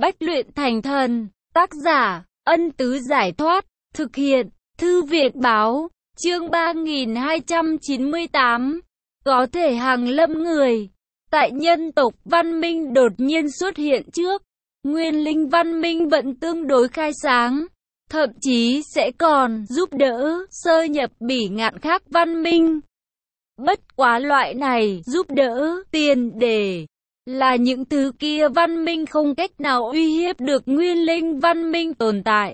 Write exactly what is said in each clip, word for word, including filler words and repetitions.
Bách luyện thành thần, tác giả, Ân Tứ Giải Thoát, thực hiện, Thư viện Báo, chương ba nghìn hai trăm chín mươi tám, có thể hàng lâm người. Tại nhân tộc văn minh đột nhiên xuất hiện trước, nguyên linh văn minh vẫn tương đối khai sáng, thậm chí sẽ còn giúp đỡ sơ nhập bỉ ngạn khác văn minh. Bất quá loại này giúp đỡ tiền đề là những thứ kia văn minh không cách nào uy hiếp được nguyên linh văn minh tồn tại.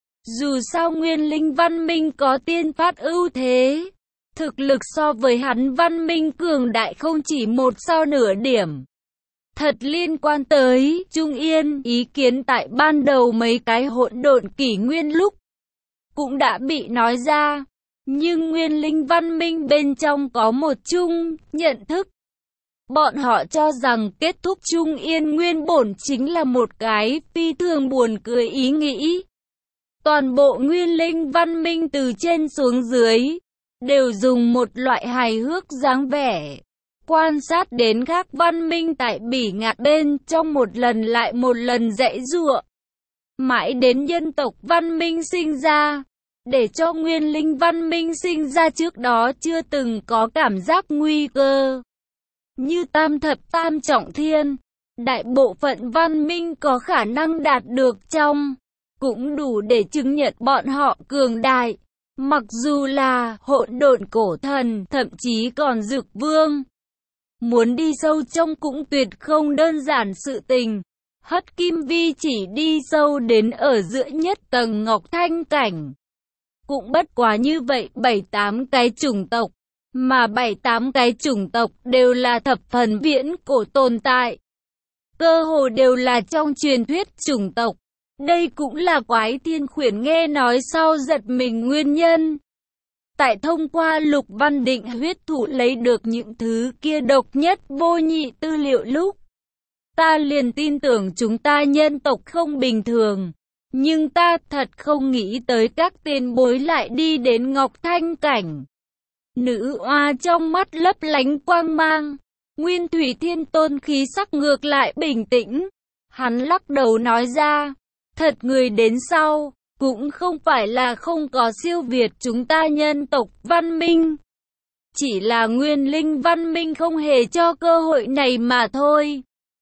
Dù sao nguyên linh văn minh có tiên phát ưu thế, thực lực so với hắn văn minh cường đại không chỉ một sao nửa điểm. Thật liên quan tới Trung Yên, ý kiến tại ban đầu mấy cái hỗn độn kỷ nguyên lúc cũng đã bị nói ra, nhưng nguyên linh văn minh bên trong có một chung nhận thức. Bọn họ cho rằng kết thúc Trung Yên nguyên bổn chính là một cái phi thường buồn cười ý nghĩ. Toàn bộ nguyên linh văn minh từ trên xuống dưới đều dùng một loại hài hước dáng vẻ quan sát đến các văn minh tại bỉ ngạn bên trong một lần lại một lần giãy giụa, mãi đến nhân tộc văn minh sinh ra, để cho nguyên linh văn minh sinh ra trước đó chưa từng có cảm giác nguy cơ. Như tam thập tam trọng thiên, đại bộ phận văn minh có khả năng đạt được trong, cũng đủ để chứng nhận bọn họ cường đại. Mặc dù là hỗn độn cổ thần, thậm chí còn dược vương, muốn đi sâu trong cũng tuyệt không đơn giản sự tình. Hất Kim Vi chỉ đi sâu đến ở giữa nhất tầng ngọc thanh cảnh, cũng bất quá như vậy bảy tám cái chủng tộc, mà bảy tám cái chủng tộc đều là thập phần viễn cổ tồn tại, cơ hồ đều là trong truyền thuyết chủng tộc. Đây cũng là Quái Thiên Khuyển nghe nói sau giật mình nguyên nhân. Tại thông qua Lục Văn Định huyết thụ lấy được những thứ kia độc nhất vô nhị tư liệu lúc, ta liền tin tưởng chúng ta nhân tộc không bình thường. Nhưng ta thật không nghĩ tới các tiền bối lại đi đến Ngọc Thanh cảnh. Nữ oa trong mắt lấp lánh quang mang. Nguyên Thủy Thiên Tôn khí sắc ngược lại bình tĩnh. Hắn lắc đầu nói ra, thật người đến sau, cũng không phải là không có siêu việt chúng ta nhân tộc văn minh. Chỉ là nguyên linh văn minh không hề cho cơ hội này mà thôi.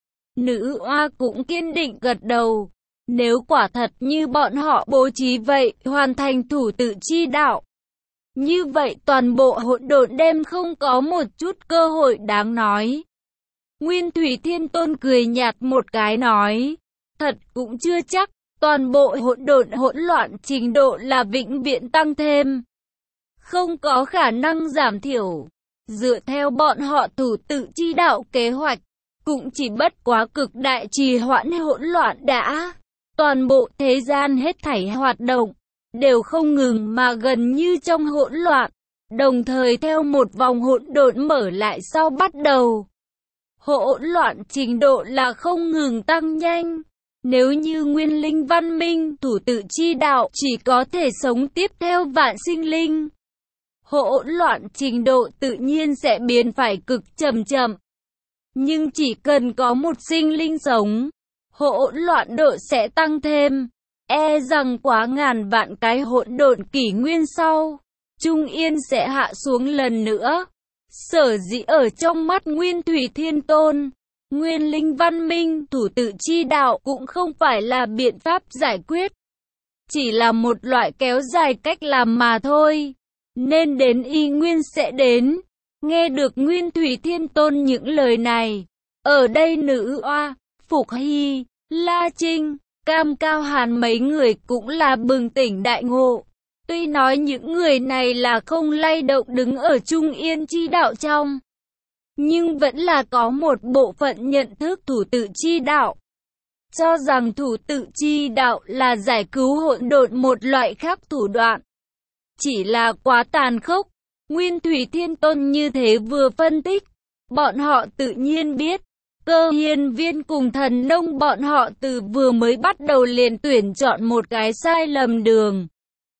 Nữ oa cũng kiên định gật đầu. Nếu quả thật như bọn họ bố trí vậy, hoàn thành thủ tự chi đạo, như vậy toàn bộ hỗn độn đem không có một chút cơ hội đáng nói. Nguyên Thủy Thiên Tôn cười nhạt một cái nói, thật cũng chưa chắc, toàn bộ hỗn độn hỗn loạn trình độ là vĩnh viễn tăng thêm, không có khả năng giảm thiểu. Dựa theo bọn họ thủ tự chi đạo kế hoạch, cũng chỉ bất quá cực đại trì hoãn hỗn loạn đã. Toàn bộ thế gian hết thảy hoạt động đều không ngừng mà gần như trong hỗn loạn, đồng thời theo một vòng hỗn độn mở lại sau bắt đầu. Hỗn loạn trình độ là không ngừng tăng nhanh. Nếu như nguyên linh văn minh thủ tự chi đạo chỉ có thể sống tiếp theo vạn sinh linh, hỗn loạn trình độ tự nhiên sẽ biến phải cực chậm chậm. Nhưng chỉ cần có một sinh linh sống, hỗn loạn độ sẽ tăng thêm. E rằng quá ngàn vạn cái hỗn độn kỷ nguyên sau, Trung Yên sẽ hạ xuống lần nữa. Sở dĩ ở trong mắt Nguyên Thủy Thiên Tôn, nguyên linh văn minh thủ tự chi đạo cũng không phải là biện pháp giải quyết, chỉ là một loại kéo dài cách làm mà thôi. Nên đến y nguyên sẽ đến. Nghe được Nguyên Thủy Thiên Tôn những lời này, ở đây nữ oa, Phục Hy, La Trinh, Cam Cao Hàn mấy người cũng là bừng tỉnh đại ngộ. Tuy nói những người này là không lay động đứng ở Trung Yên chi đạo trong, nhưng vẫn là có một bộ phận nhận thức thủ tự chi đạo, cho rằng thủ tự chi đạo là giải cứu hỗn độn một loại khác thủ đoạn. Chỉ là quá tàn khốc. Nguyên Thủy Thiên Tôn như thế vừa phân tích, bọn họ tự nhiên biết. Cơ Hiên Viên cùng Thần Nông bọn họ từ vừa mới bắt đầu liền tuyển chọn một cái sai lầm đường.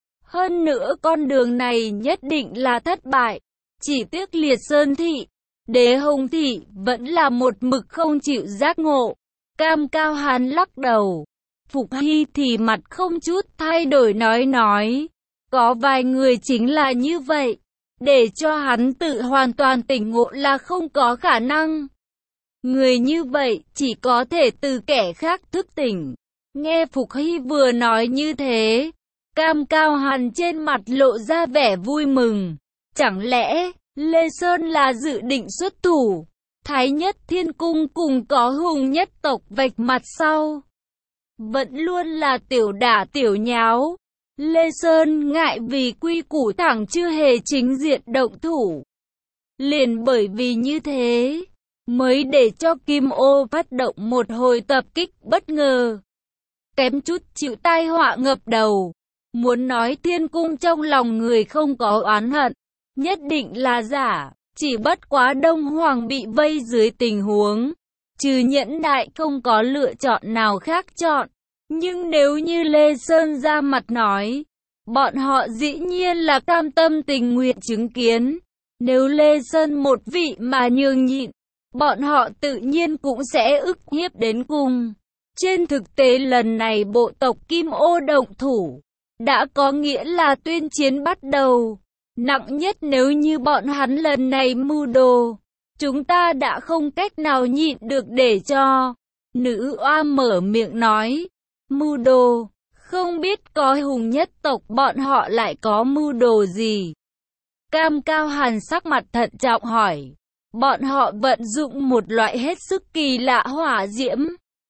Hơn nữa con đường này nhất định là thất bại. Chỉ tiếc Liệt Sơn Thị, Đế Hồng Thị vẫn là một mực không chịu giác ngộ. Cam Cao Hàn lắc đầu. Phục Hy thì mặt không chút thay đổi nói nói. Có vài người chính là như vậy. Để cho hắn tự hoàn toàn tỉnh ngộ là không có khả năng. Người như vậy chỉ có thể từ kẻ khác thức tỉnh. Nghe Phục Hy vừa nói như thế, Cam Cao Hàn trên mặt lộ ra vẻ vui mừng. Chẳng lẽ Lê Sơn là dự định xuất thủ? Thái Nhất Thiên Cung cùng có Hùng nhất tộc vạch mặt sau. Vẫn luôn là tiểu đả tiểu nháo. Lê Sơn ngại vì quy củ thẳng chưa hề chính diện động thủ. Liền bởi vì như thế, mới để cho Kim Ô phát động một hồi tập kích bất ngờ. Kém chút chịu tai họa ngập đầu. Muốn nói Thiên Cung trong lòng người không có oán hận, nhất định là giả. Chỉ bất quá Đông Hoàng bị vây dưới tình huống, trừ nhẫn đại không có lựa chọn nào khác chọn. Nhưng nếu như Lê Sơn ra mặt nói, bọn họ dĩ nhiên là cam tâm tình nguyện chứng kiến. Nếu Lê Sơn một vị mà nhường nhịn, bọn họ tự nhiên cũng sẽ ức hiếp đến cùng. Trên thực tế lần này bộ tộc Kim Ô động thủ, đã có nghĩa là tuyên chiến bắt đầu. Nặng nhất nếu như bọn hắn lần này mưu đồ, chúng ta đã không cách nào nhịn được để cho. Nữ oa mở miệng nói, mưu đồ, không biết có Hùng nhất tộc bọn họ lại có mưu đồ gì. Cam Cao Hàn sắc mặt thận trọng hỏi, bọn họ vận dụng một loại hết sức kỳ lạ hỏa diễm.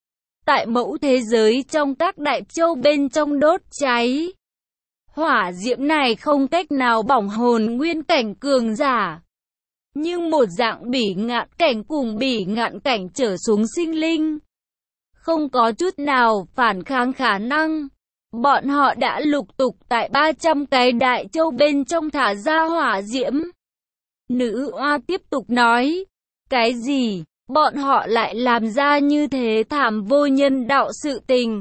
Tại mẫu thế giới trong các đại châu bên trong đốt cháy. Hỏa diễm này không cách nào bỏng hồn nguyên cảnh cường giả. Nhưng một dạng bỉ ngạn cảnh cùng bỉ ngạn cảnh trở xuống sinh linh, không có chút nào phản kháng khả năng. Bọn họ đã lục tục tại ba trăm cái đại châu bên trong thả ra hỏa diễm. Nữ oa tiếp tục nói, cái gì? Bọn họ lại làm ra như thế thảm vô nhân đạo sự tình.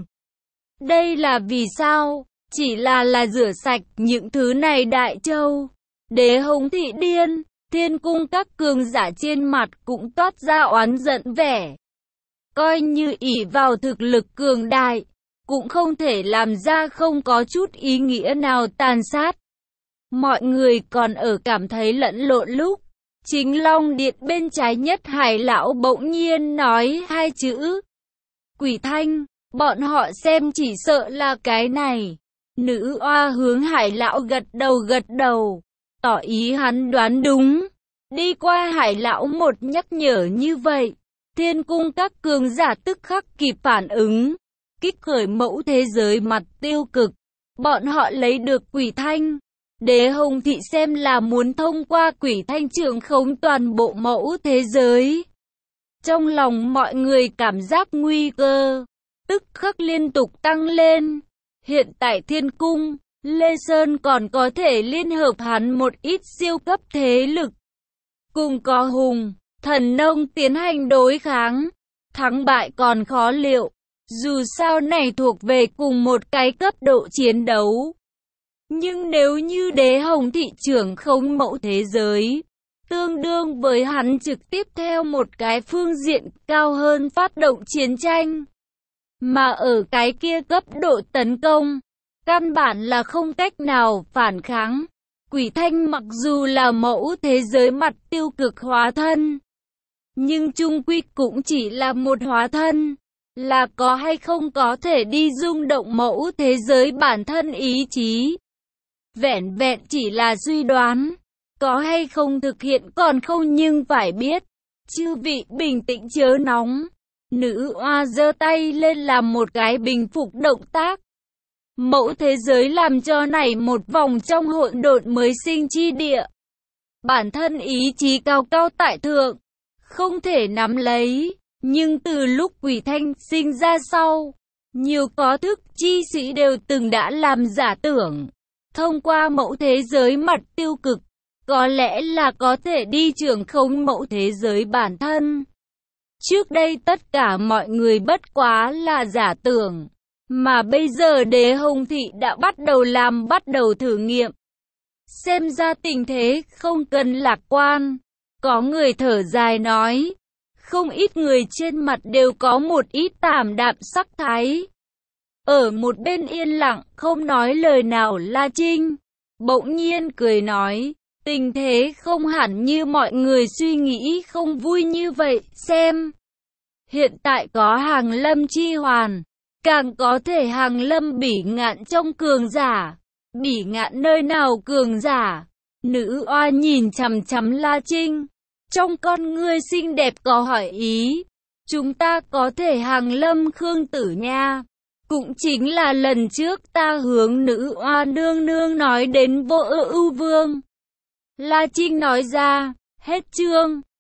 Đây là vì sao? Chỉ là là rửa sạch những thứ này đại châu. Đế Hồng thị điên, Thiên Cung các cường giả trên mặt cũng toát ra oán giận vẻ. Coi như ỷ vào thực lực cường đại, cũng không thể làm ra không có chút ý nghĩa nào tàn sát. Mọi người còn ở cảm thấy lẫn lộn lúc, Chính Long Điện bên trái Nhất Hải lão bỗng nhiên nói hai chữ. Quỷ Thanh, bọn họ xem chỉ sợ là cái này. Nữ oa hướng Hải lão gật đầu gật đầu, tỏ ý hắn đoán đúng. Đi qua Hải lão một nhắc nhở như vậy, Thiên Cung các cường giả tức khắc kịp phản ứng, kích khởi mẫu thế giới mặt tiêu cực. Bọn họ lấy được Quỷ Thanh. Đế Hồng thị xem là muốn thông qua Quỷ Thanh trưởng khống toàn bộ mẫu thế giới. Trong lòng mọi người cảm giác nguy cơ, tức khắc liên tục tăng lên. Hiện tại Thiên Cung, Lê Sơn còn có thể liên hợp hắn một ít siêu cấp thế lực. Cùng có Hùng, Thần Nông tiến hành đối kháng. Thắng bại còn khó liệu. Dù sao này thuộc về cùng một cái cấp độ chiến đấu. Nhưng nếu như Đế Hồng thị trưởng khống mẫu thế giới, tương đương với hắn trực tiếp theo một cái phương diện cao hơn phát động chiến tranh. Mà ở cái kia cấp độ tấn công, căn bản là không cách nào phản kháng. Quỷ Thanh mặc dù là mẫu thế giới mặt tiêu cực hóa thân, nhưng chung quy cũng chỉ là một hóa thân. Là có hay không có thể đi rung động mẫu thế giới bản thân ý chí. Vẹn vẹn chỉ là suy đoán, có hay không thực hiện còn không, nhưng phải biết. Chư vị bình tĩnh chớ nóng. Nữ oa giơ tay lên làm một cái bình phục động tác. Mẫu thế giới làm cho nảy một vòng trong hỗn độn mới sinh chi địa. Bản thân ý chí cao cao tại thượng, không thể nắm lấy. Nhưng từ lúc Quỷ Thanh sinh ra sau, nhiều có thức chi sĩ đều từng đã làm giả tưởng. Thông qua mẫu thế giới mặt tiêu cực, có lẽ là có thể đi trưởng khống mẫu thế giới bản thân. Trước đây tất cả mọi người bất quá là giả tưởng, mà bây giờ Đế Hồng thị đã bắt đầu làm bắt đầu thử nghiệm. Xem ra tình thế không cần lạc quan. Có người thở dài nói, không ít người trên mặt đều có một ít tảm đạm sắc thái. Ở một bên yên lặng, không nói lời nào La Trinh, bỗng nhiên cười nói, tình thế không hẳn như mọi người suy nghĩ không vui như vậy, xem. Hiện tại có Hàng Lâm chi hoàn, càng có thể Hàng Lâm Bỉ Ngạn trong cường giả. Bỉ Ngạn nơi nào cường giả? Nữ oa nhìn chằm chằm La Trinh, trong con ngươi xinh đẹp có hỏi ý. Chúng ta có thể Hàng Lâm Khương Tử nha. Cũng chính là lần trước ta hướng nữ oa nương nương nói đến Vô Ưu Vương. La Trinh nói ra, hết chương.